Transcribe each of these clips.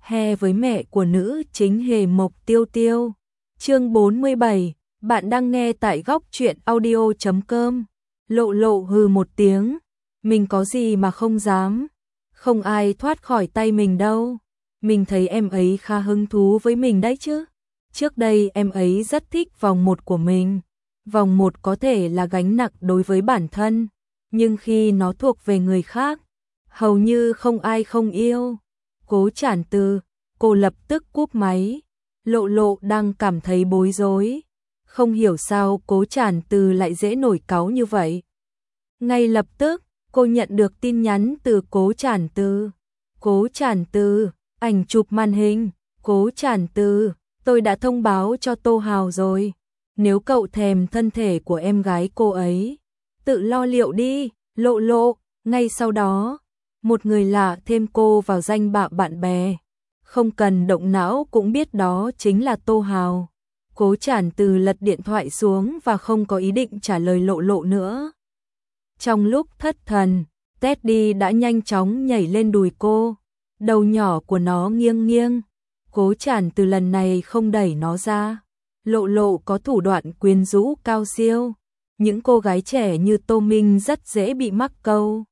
he với mẹ của nữ chính Hề Mộc Tiêu Tiêu. Chương 47, bạn đang nghe tại góc truyện audio.com. Lộ Lộ hừ một tiếng, mình có gì mà không dám, không ai thoát khỏi tay mình đâu. Mình thấy em ấy khá hứng thú với mình đấy chứ. Trước đây em ấy rất thích vòng 1 của mình. Vòng 1 có thể là gánh nặng đối với bản thân, nhưng khi nó thuộc về người khác, hầu như không ai không yêu. Cố Trản Từ, cô lập tức cúp máy. Lộ Lộ đang cảm thấy bối rối. Không hiểu sao Cố Trản Từ lại dễ nổi cáu như vậy. Ngay lập tức, cô nhận được tin nhắn từ Cố Trản Từ. Cố Trản Từ, ảnh chụp màn hình. Cố Trản Từ, tôi đã thông báo cho Tô Hào rồi. Nếu cậu thèm thân thể của em gái cô ấy, tự lo liệu đi. Lộ Lộ, ngay sau đó, một người lạ thêm cô vào danh bạ bạn bè. Không cần động não cũng biết đó chính là Tô Hào. Cố Trản Từ lật điện thoại xuống và không có ý định trả lời Lộ Lộ nữa. Trong lúc thất thần, Teddy đã nhanh chóng nhảy lên đùi cô. Đầu nhỏ của nó nghiêng nghiêng. Cố Trản Từ lần này không đẩy nó ra. Lộ Lộ có thủ đoạn quyến rũ cao siêu. Những cô gái trẻ như Tô Minh rất dễ bị mắc câu.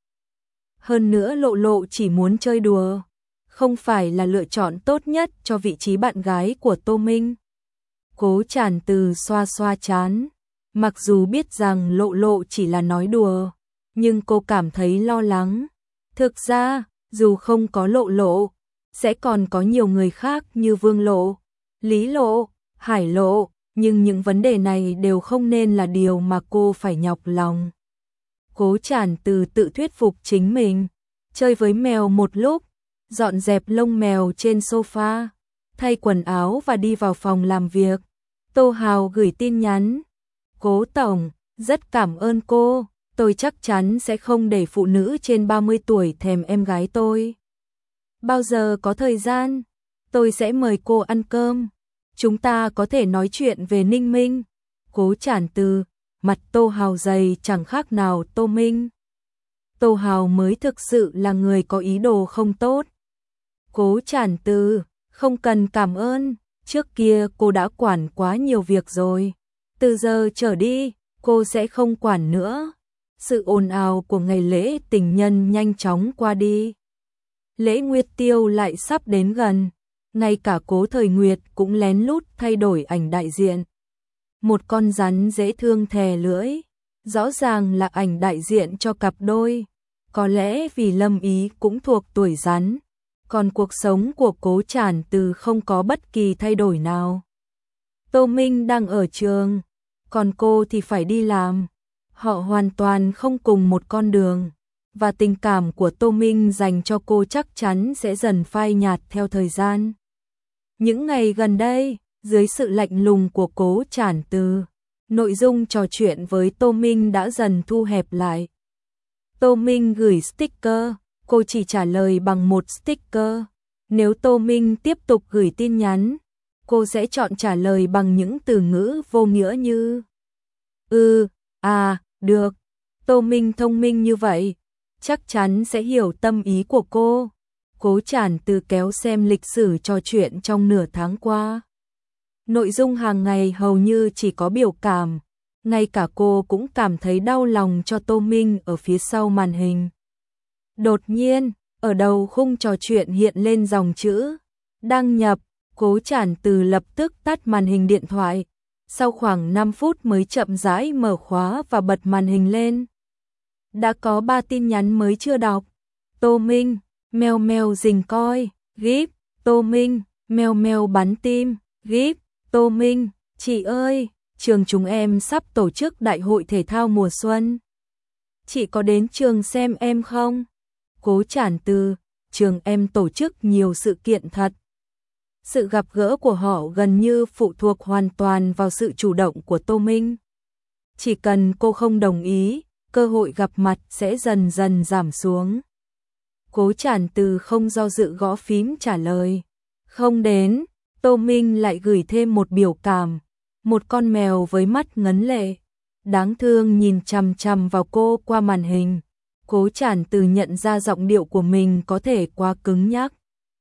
Hơn nữa Lộ Lộ chỉ muốn chơi đùa, không phải là lựa chọn tốt nhất cho vị trí bạn gái của Tô Minh. Cố Trản Từ xoa xoa trán. Mặc dù biết rằng Lộ Lộ chỉ là nói đùa, nhưng cô cảm thấy lo lắng. Thực ra, dù không có Lộ Lộ, sẽ còn có nhiều người khác như Vương Lộ, Lý Lộ, Hải Lộ, nhưng những vấn đề này đều không nên là điều mà cô phải nhọc lòng. Cố Trản Từ tự thuyết phục chính mình, chơi với mèo một lúc, dọn dẹp lông mèo trên sofa, thay quần áo và đi vào phòng làm việc. Tô Hào gửi tin nhắn. Cố Tổng, rất cảm ơn cô, tôi chắc chắn sẽ không để phụ nữ trên 30 tuổi thèm em gái tôi. Bao giờ có thời gian, tôi sẽ mời cô ăn cơm. Chúng ta có thể nói chuyện về Ninh Minh. Cố Trản Từ, mặt Tô Hào dày chẳng khác nào Tô Minh. Tô Hào mới thực sự là người có ý đồ không tốt. Cố Trản Từ, không cần cảm ơn, trước kia cô đã quản quá nhiều việc rồi. Từ giờ trở đi, cô sẽ không quản nữa. Sự ồn ào của ngày lễ tình nhân nhanh chóng qua đi. Lễ Nguyệt Tiêu lại sắp đến gần. Ngay cả Cố Thời Nguyệt cũng lén lút thay đổi ảnh đại diện. Một con rắn dễ thương thè lưỡi, rõ ràng là ảnh đại diện cho cặp đôi. Có lẽ vì Lâm Ý cũng thuộc tuổi rắn, còn cuộc sống của Cố Trản Từ không có bất kỳ thay đổi nào. Tô Minh đang ở trường, còn cô thì phải đi làm. Họ hoàn toàn không cùng một con đường, và tình cảm của Tô Minh dành cho cô chắc chắn sẽ dần phai nhạt theo thời gian. Những ngày gần đây, dưới sự lạnh lùng của Cố Trản Từ, nội dung trò chuyện với Tô Minh đã dần thu hẹp lại. Tô Minh gửi sticker, cô chỉ trả lời bằng một sticker. Nếu Tô Minh tiếp tục gửi tin nhắn, cô sẽ chọn trả lời bằng những từ ngữ vô nghĩa như được. Tô Minh thông minh như vậy, chắc chắn sẽ hiểu tâm ý của cô. Cố Trản Từ kéo xem lịch sử trò chuyện trong nửa tháng qua. Nội dung hàng ngày hầu như chỉ có biểu cảm, ngay cả cô cũng cảm thấy đau lòng cho Tô Minh ở phía sau màn hình. Đột nhiên, ở đầu khung trò chuyện hiện lên dòng chữ đăng nhập. Cố Trản Từ lập tức tắt màn hình điện thoại, sau khoảng 5 phút mới chậm rãi mở khóa và bật màn hình lên. Đã có 3 tin nhắn mới chưa đọc. Tô Minh, meo meo rình coi, gíp. Tô Minh, meo meo bắn tim, gíp. Tô Minh, chị ơi, trường chúng em sắp tổ chức đại hội thể thao mùa xuân. Chị có đến trường xem em không? Cố Trản Từ, trường em tổ chức nhiều sự kiện thật. Sự gặp gỡ của họ gần như phụ thuộc hoàn toàn vào sự chủ động của Tô Minh. Chỉ cần cô không đồng ý, cơ hội gặp mặt sẽ dần dần giảm xuống. Cố Trản Từ không do dự gõ phím trả lời. Không đến. Tô Minh lại gửi thêm một biểu cảm. Một con mèo với mắt ngấn lệ, đáng thương nhìn chằm chằm vào cô qua màn hình. Cố Trản Từ nhận ra giọng điệu của mình có thể quá cứng nhắc.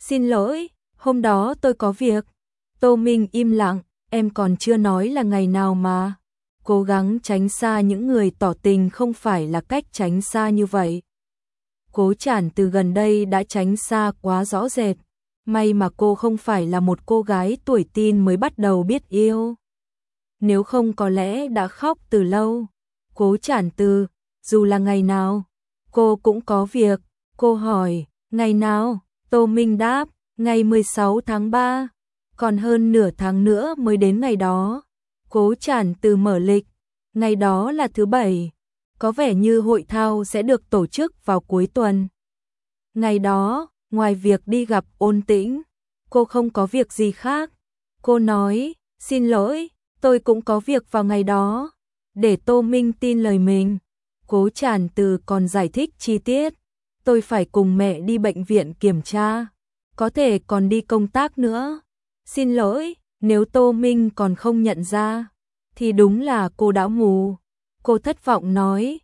Xin lỗi, hôm đó tôi có việc. Tô Minh im lặng, em còn chưa nói là ngày nào mà. Cố gắng tránh xa những người tỏ tình không phải là cách tránh xa như vậy. Cố Trản từ gần đây đã tránh xa quá rõ rệt. May mà cô không phải là một cô gái tuổi teen mới bắt đầu biết yêu. Nếu không có lẽ đã khóc từ lâu. Cố Trản từ, dù là ngày nào, cô cũng có việc. Cô hỏi, ngày nào? Tô Minh đáp, ngày 16 tháng 3. Còn hơn nửa tháng nữa mới đến ngày đó. Cố Trản từ mở lịch. Ngày đó là thứ Bảy. Có vẻ như hội thao sẽ được tổ chức vào cuối tuần. Ngày đó, ngoài việc đi gặp Ôn Tĩnh, cô không có việc gì khác. Cô nói, xin lỗi, tôi cũng có việc vào ngày đó. Để Tô Minh tin lời mình, Cố Trản từ còn giải thích chi tiết. Tôi phải cùng mẹ đi bệnh viện kiểm tra, có thể còn đi công tác nữa. Xin lỗi, nếu Tô Minh còn không nhận ra, thì đúng là cô đã mù. Cô thất vọng nói,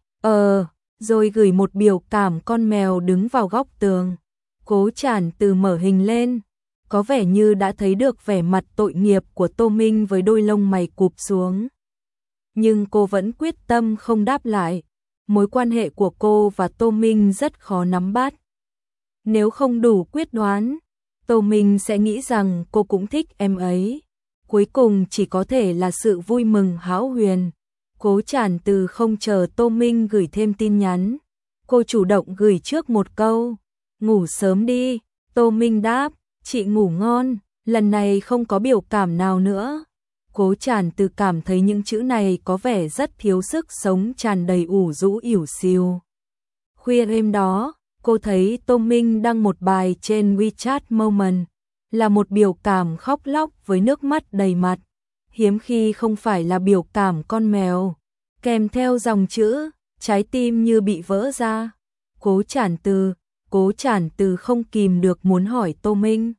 rồi gửi một biểu cảm con mèo đứng vào góc tường. Cố Trản từ mở hình lên, có vẻ như đã thấy được vẻ mặt tội nghiệp của Tô Minh với đôi lông mày cụp xuống. Nhưng cô vẫn quyết tâm không đáp lại. Mối quan hệ của cô và Tô Minh rất khó nắm bắt. Nếu không đủ quyết đoán, Tô Minh sẽ nghĩ rằng cô cũng thích em ấy. Cuối cùng chỉ có thể là sự vui mừng hão huyền. Cố Trản từ không chờ Tô Minh gửi thêm tin nhắn. Cô chủ động gửi trước một câu, ngủ sớm đi. Tô Minh đáp, chị ngủ ngon, lần này không có biểu cảm nào nữa. Cố Trản từ cảm thấy những chữ này có vẻ rất thiếu sức sống, tràn đầy ủ rũ ỉu xìu. Khuya đêm đó, cô thấy Tô Minh đăng một bài trên WeChat Moment, là một biểu cảm khóc lóc với nước mắt đầy mặt. Hiếm khi không phải là biểu cảm con mèo, kèm theo dòng chữ, trái tim như bị vỡ ra. Cố Trản từ không kìm được muốn hỏi Tô Minh.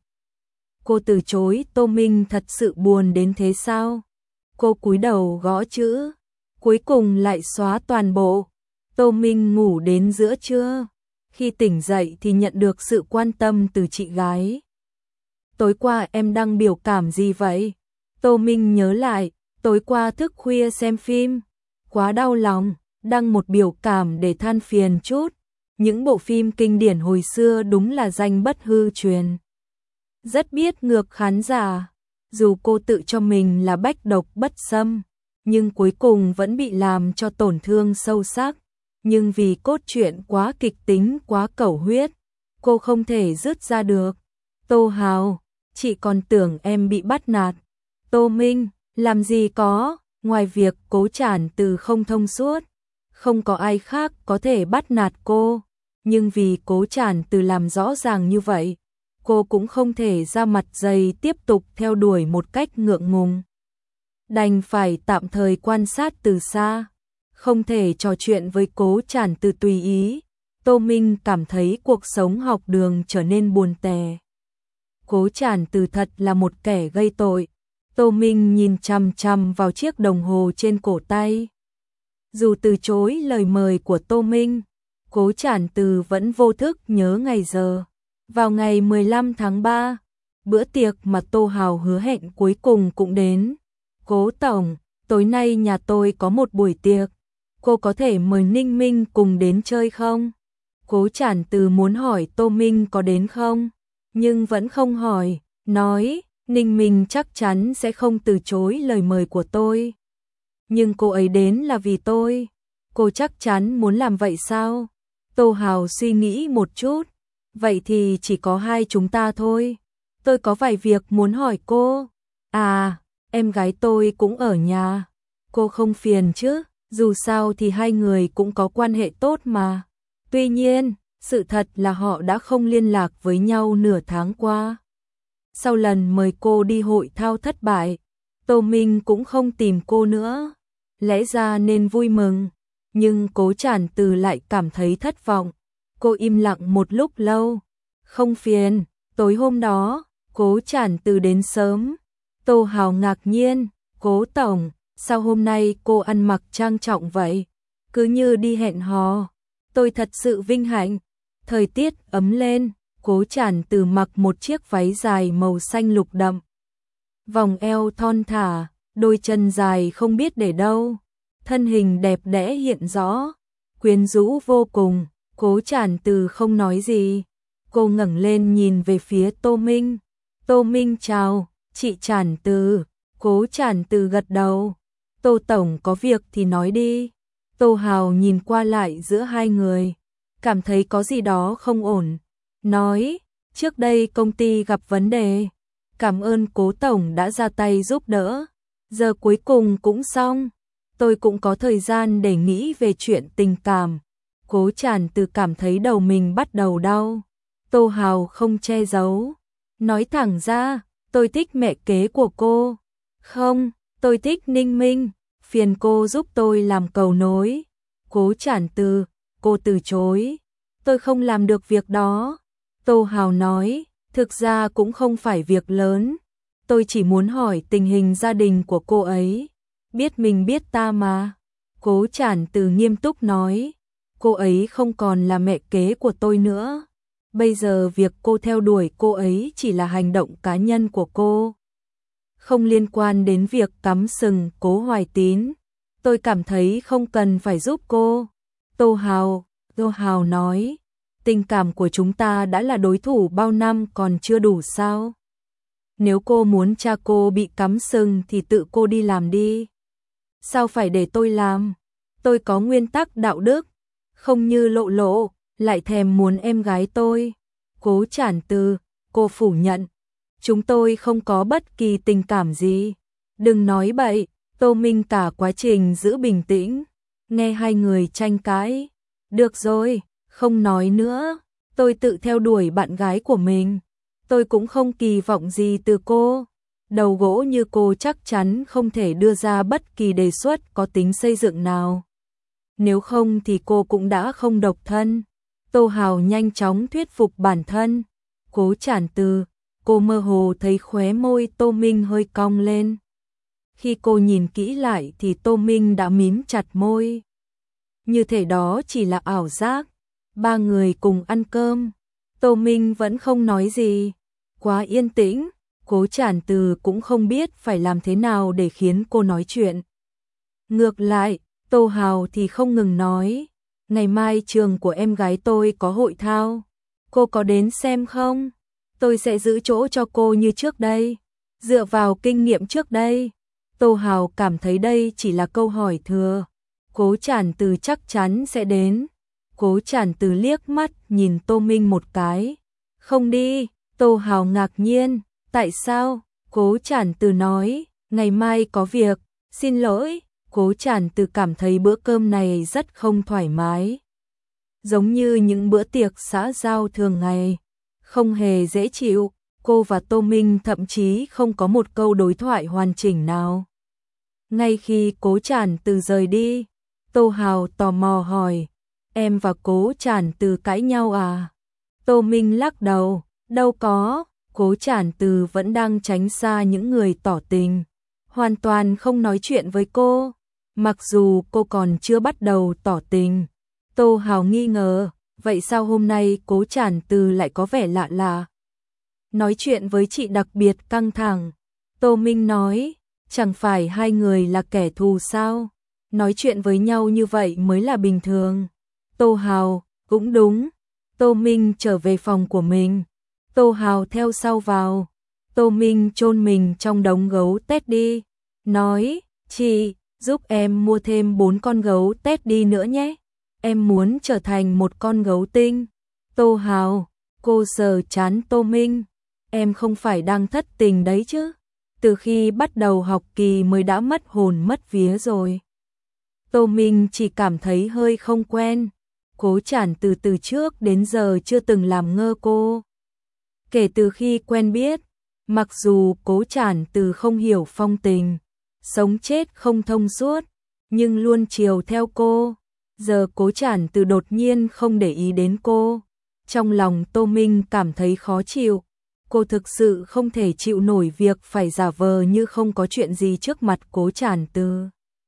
Cô từ chối Tô Minh thật sự buồn đến thế sao? Cô cúi đầu gõ chữ, cuối cùng lại xóa toàn bộ. Tô Minh ngủ đến giữa trưa, khi tỉnh dậy thì nhận được sự quan tâm từ chị gái. Tối qua em đăng biểu cảm gì vậy? Tô Minh nhớ lại, tối qua thức khuya xem phim, quá đau lòng, đăng một biểu cảm để than phiền chút. Những bộ phim kinh điển hồi xưa đúng là danh bất hư truyền. Rất biết ngược khán giả, dù cô tự cho mình là bách độc bất xâm, nhưng cuối cùng vẫn bị làm cho tổn thương sâu sắc. Nhưng vì cốt truyện quá kịch tính, quá cẩu huyết, cô không thể dứt ra được. Tô Hào, chị còn tưởng em bị bắt nạt. Tô Minh, làm gì có, ngoài việc Cố Trản từ không thông suốt, không có ai khác có thể bắt nạt cô. Nhưng vì Cố Trản từ làm rõ ràng như vậy, cô cũng không thể ra mặt dày tiếp tục theo đuổi một cách ngượng ngùng. Đành phải tạm thời quan sát từ xa, không thể trò chuyện với Cố Trản từ tùy ý. Tô Minh cảm thấy cuộc sống học đường trở nên buồn tẻ. Cố Trản từ thật là một kẻ gây tội. Tô Minh nhìn chằm chằm vào chiếc đồng hồ trên cổ tay. Dù từ chối lời mời của Tô Minh, Cố Trản từ vẫn vô thức nhớ ngày giờ. Vào ngày 15 tháng 3, bữa tiệc mà Tô Hào hứa hẹn cuối cùng cũng đến. Cố tổng, tối nay nhà tôi có một buổi tiệc, cô có thể mời Ninh Minh cùng đến chơi không? Cố Trản từ muốn hỏi Tô Minh có đến không, nhưng vẫn không hỏi, nói Ninh Minh chắc chắn sẽ không từ chối lời mời của tôi. Nhưng cô ấy đến là vì tôi, cô chắc chắn muốn làm vậy sao? Tô Hào suy nghĩ một chút, vậy thì chỉ có hai chúng ta thôi. Tôi có vài việc muốn hỏi cô. À, em gái tôi cũng ở nhà. Cô không phiền chứ, dù sao thì hai người cũng có quan hệ tốt mà. Tuy nhiên, sự thật là họ đã không liên lạc với nhau nửa tháng qua. Sau lần mời cô đi hội thao thất bại, Tô Minh cũng không tìm cô nữa. Lẽ ra nên vui mừng, nhưng Cố Trản từ lại cảm thấy thất vọng. Cô im lặng một lúc lâu. Không phiền, tối hôm đó, Cố Trản từ đến sớm. Tô Hào ngạc nhiên, Cố tổng, sao hôm nay cô ăn mặc trang trọng vậy? Cứ như đi hẹn hò. Tôi thật sự vinh hạnh. Thời tiết ấm lên, Cố Trản Từ mặc một chiếc váy dài màu xanh lục đậm. Vòng eo thon thả, đôi chân dài không biết để đâu. Thân hình đẹp đẽ hiện rõ, quyến rũ vô cùng. Cố Trản Từ không nói gì. Cô ngẩng lên nhìn về phía Tô Minh. Tô Minh chào, chị Trản Từ. Cố Trản Từ gật đầu. Tô Tổng có việc thì nói đi. Tô Hào nhìn qua lại giữa hai người, cảm thấy có gì đó không ổn. Nói, trước đây công ty gặp vấn đề. Cảm ơn Cố Tổng đã ra tay giúp đỡ. Giờ cuối cùng cũng xong. Tôi cũng có thời gian để nghĩ về chuyện tình cảm. Cố Trản Từ cảm thấy đầu mình bắt đầu đau. Tô Hào không che giấu. Nói thẳng ra, tôi thích mẹ kế của cô. Không, tôi thích Ninh Minh. Phiền cô giúp tôi làm cầu nối. Cố Trản Từ, cô từ chối. Tôi không làm được việc đó. Tô Hào nói, thực ra cũng không phải việc lớn. Tôi chỉ muốn hỏi tình hình gia đình của cô ấy. Biết mình biết ta mà. Cố Trản Từ nghiêm túc nói, cô ấy không còn là mẹ kế của tôi nữa. Bây giờ việc cô theo đuổi cô ấy chỉ là hành động cá nhân của cô, không liên quan đến việc cắm sừng Cố Hoài Tín. Tôi cảm thấy không cần phải giúp cô. Tô Hào nói, tình cảm của chúng ta đã là đối thủ bao năm còn chưa đủ sao? Nếu cô muốn cha cô bị cắm sừng thì tự cô đi làm đi. Sao phải để tôi làm? Tôi có nguyên tắc đạo đức, không như Lộ Lộ, lại thèm muốn em gái tôi. Cố Trản Từ, cô phủ nhận. Chúng tôi không có bất kỳ tình cảm gì. Đừng nói bậy. Tô Minh cả quá trình giữ bình tĩnh, nghe hai người tranh cãi. Được rồi, không nói nữa. Tôi tự theo đuổi bạn gái của mình. Tôi cũng không kỳ vọng gì từ cô. Đầu gỗ như cô chắc chắn không thể đưa ra bất kỳ đề xuất có tính xây dựng nào. Nếu không thì cô cũng đã không độc thân. Tô Hào nhanh chóng thuyết phục bản thân. Cố Trản Từ, cô mơ hồ thấy khóe môi Tô Minh hơi cong lên. Khi cô nhìn kỹ lại thì Tô Minh đã mím chặt môi. Như thể đó chỉ là ảo giác. Ba người cùng ăn cơm. Tô Minh vẫn không nói gì. Quá yên tĩnh. Cố Trản Từ cũng không biết phải làm thế nào để khiến cô nói chuyện. Ngược lại, Tô Hào thì không ngừng nói. Ngày mai trường của em gái tôi có hội thao. Cô có đến xem không? Tôi sẽ giữ chỗ cho cô như trước đây. Dựa vào kinh nghiệm trước đây. Tô Hào cảm thấy đây chỉ là câu hỏi thừa. Cố Trản Từ chắc chắn sẽ đến. Cố Trản Từ liếc mắt nhìn Tô Minh một cái. Không đi. Tô Hào ngạc nhiên. Tại sao? Cố Trản Từ nói, ngày mai có việc. Xin lỗi. Cố Trản Từ cảm thấy bữa cơm này rất không thoải mái. Giống như những bữa tiệc xã giao thường ngày. Không hề dễ chịu. Cô và Tô Minh thậm chí không có một câu đối thoại hoàn chỉnh nào. Ngay khi Cố Trản Từ rời đi, Tô Hào tò mò hỏi, em và Cố Trản Từ cãi nhau à? Tô Minh lắc đầu, đâu có. Cố Trản Từ vẫn đang tránh xa những người tỏ tình, hoàn toàn không nói chuyện với cô. Mặc dù cô còn chưa bắt đầu tỏ tình. Tô Hào nghi ngờ, vậy sao hôm nay Cố Trản Từ lại có vẻ lạ lạ? Nói chuyện với chị đặc biệt căng thẳng. Tô Minh nói, chẳng phải hai người là kẻ thù sao? Nói chuyện với nhau như vậy mới là bình thường. Tô Hào, cũng đúng. Tô Minh trở về phòng của mình. Tô Hào theo sau vào. Tô Minh chôn mình trong đống gấu Teddy. Nói, chị, giúp em mua thêm 4 con gấu Teddy nữa nhé. Em muốn trở thành một con gấu tinh. Tô Hào, cô sờ trán Tô Minh. Em không phải đang thất tình đấy chứ? Từ khi bắt đầu học kỳ mới đã mất hồn mất vía rồi. Tô Minh chỉ cảm thấy hơi không quen. Cố Trản từ trước đến giờ chưa từng làm ngơ cô. Kể từ khi quen biết, mặc dù Cố Trản Từ không hiểu phong tình, sống chết không thông suốt, nhưng luôn chiều theo cô. Giờ Cố Trản Từ đột nhiên không để ý đến cô. Trong lòng Tô Minh cảm thấy khó chịu. Cô thực sự không thể chịu nổi việc phải giả vờ như không có chuyện gì trước mặt Cố Trản Từ.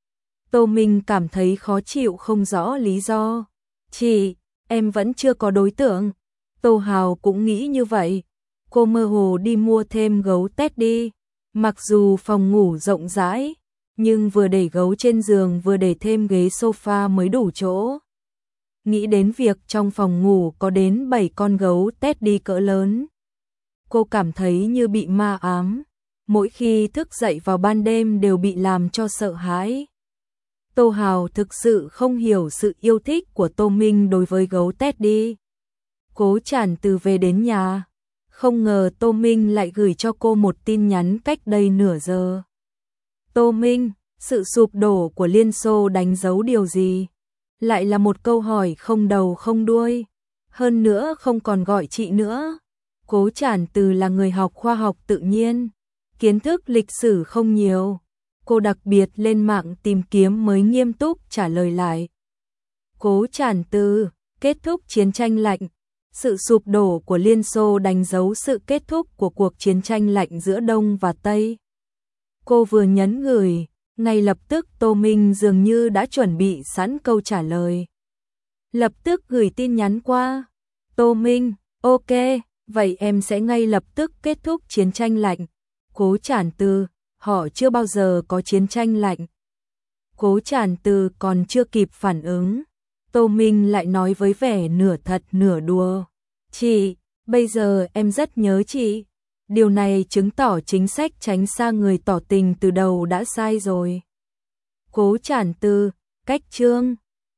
Tô Minh cảm thấy khó chịu không rõ lý do. Chị, em vẫn chưa có đối tượng. Tô Hào cũng nghĩ như vậy. Cô mơ hồ đi mua thêm gấu Teddy. Mặc dù phòng ngủ rộng rãi, nhưng vừa để gấu trên giường vừa để thêm ghế sofa mới đủ chỗ. Nghĩ đến việc trong phòng ngủ có đến 7 con gấu Teddy cỡ lớn. Cô cảm thấy như bị ma ám. Mỗi khi thức dậy vào ban đêm đều bị làm cho sợ hãi. Tô Hào thực sự không hiểu sự yêu thích của Tô Minh đối với gấu Teddy. Cố Trản Từ về đến nhà, không ngờ Tô Minh lại gửi cho cô một tin nhắn cách đây nửa giờ. Tô Minh, sự sụp đổ của Liên Xô đánh dấu điều gì? Lại là một câu hỏi không đầu không đuôi. Hơn nữa không còn gọi chị nữa. Cố Trản Từ là người học khoa học tự nhiên, kiến thức lịch sử không nhiều. Cô đặc biệt lên mạng tìm kiếm mới nghiêm túc trả lời lại. Cố Trản Từ, kết thúc chiến tranh lạnh. Sự sụp đổ của Liên Xô đánh dấu sự kết thúc của cuộc chiến tranh lạnh giữa Đông và Tây. Cô vừa nhấn gửi, ngay lập tức Tô Minh dường như đã chuẩn bị sẵn câu trả lời. Lập tức gửi tin nhắn qua. Tô Minh, ok, vậy em sẽ ngay lập tức kết thúc chiến tranh lạnh. Cố Trản Từ, họ chưa bao giờ có chiến tranh lạnh. Cố Trản Từ còn chưa kịp phản ứng. Tô Minh lại nói với vẻ nửa thật nửa đùa. Chị, bây giờ em rất nhớ chị. Điều này chứng tỏ chính sách tránh xa người tỏ tình từ đầu đã sai rồi. Cố Trản Từ, cách chương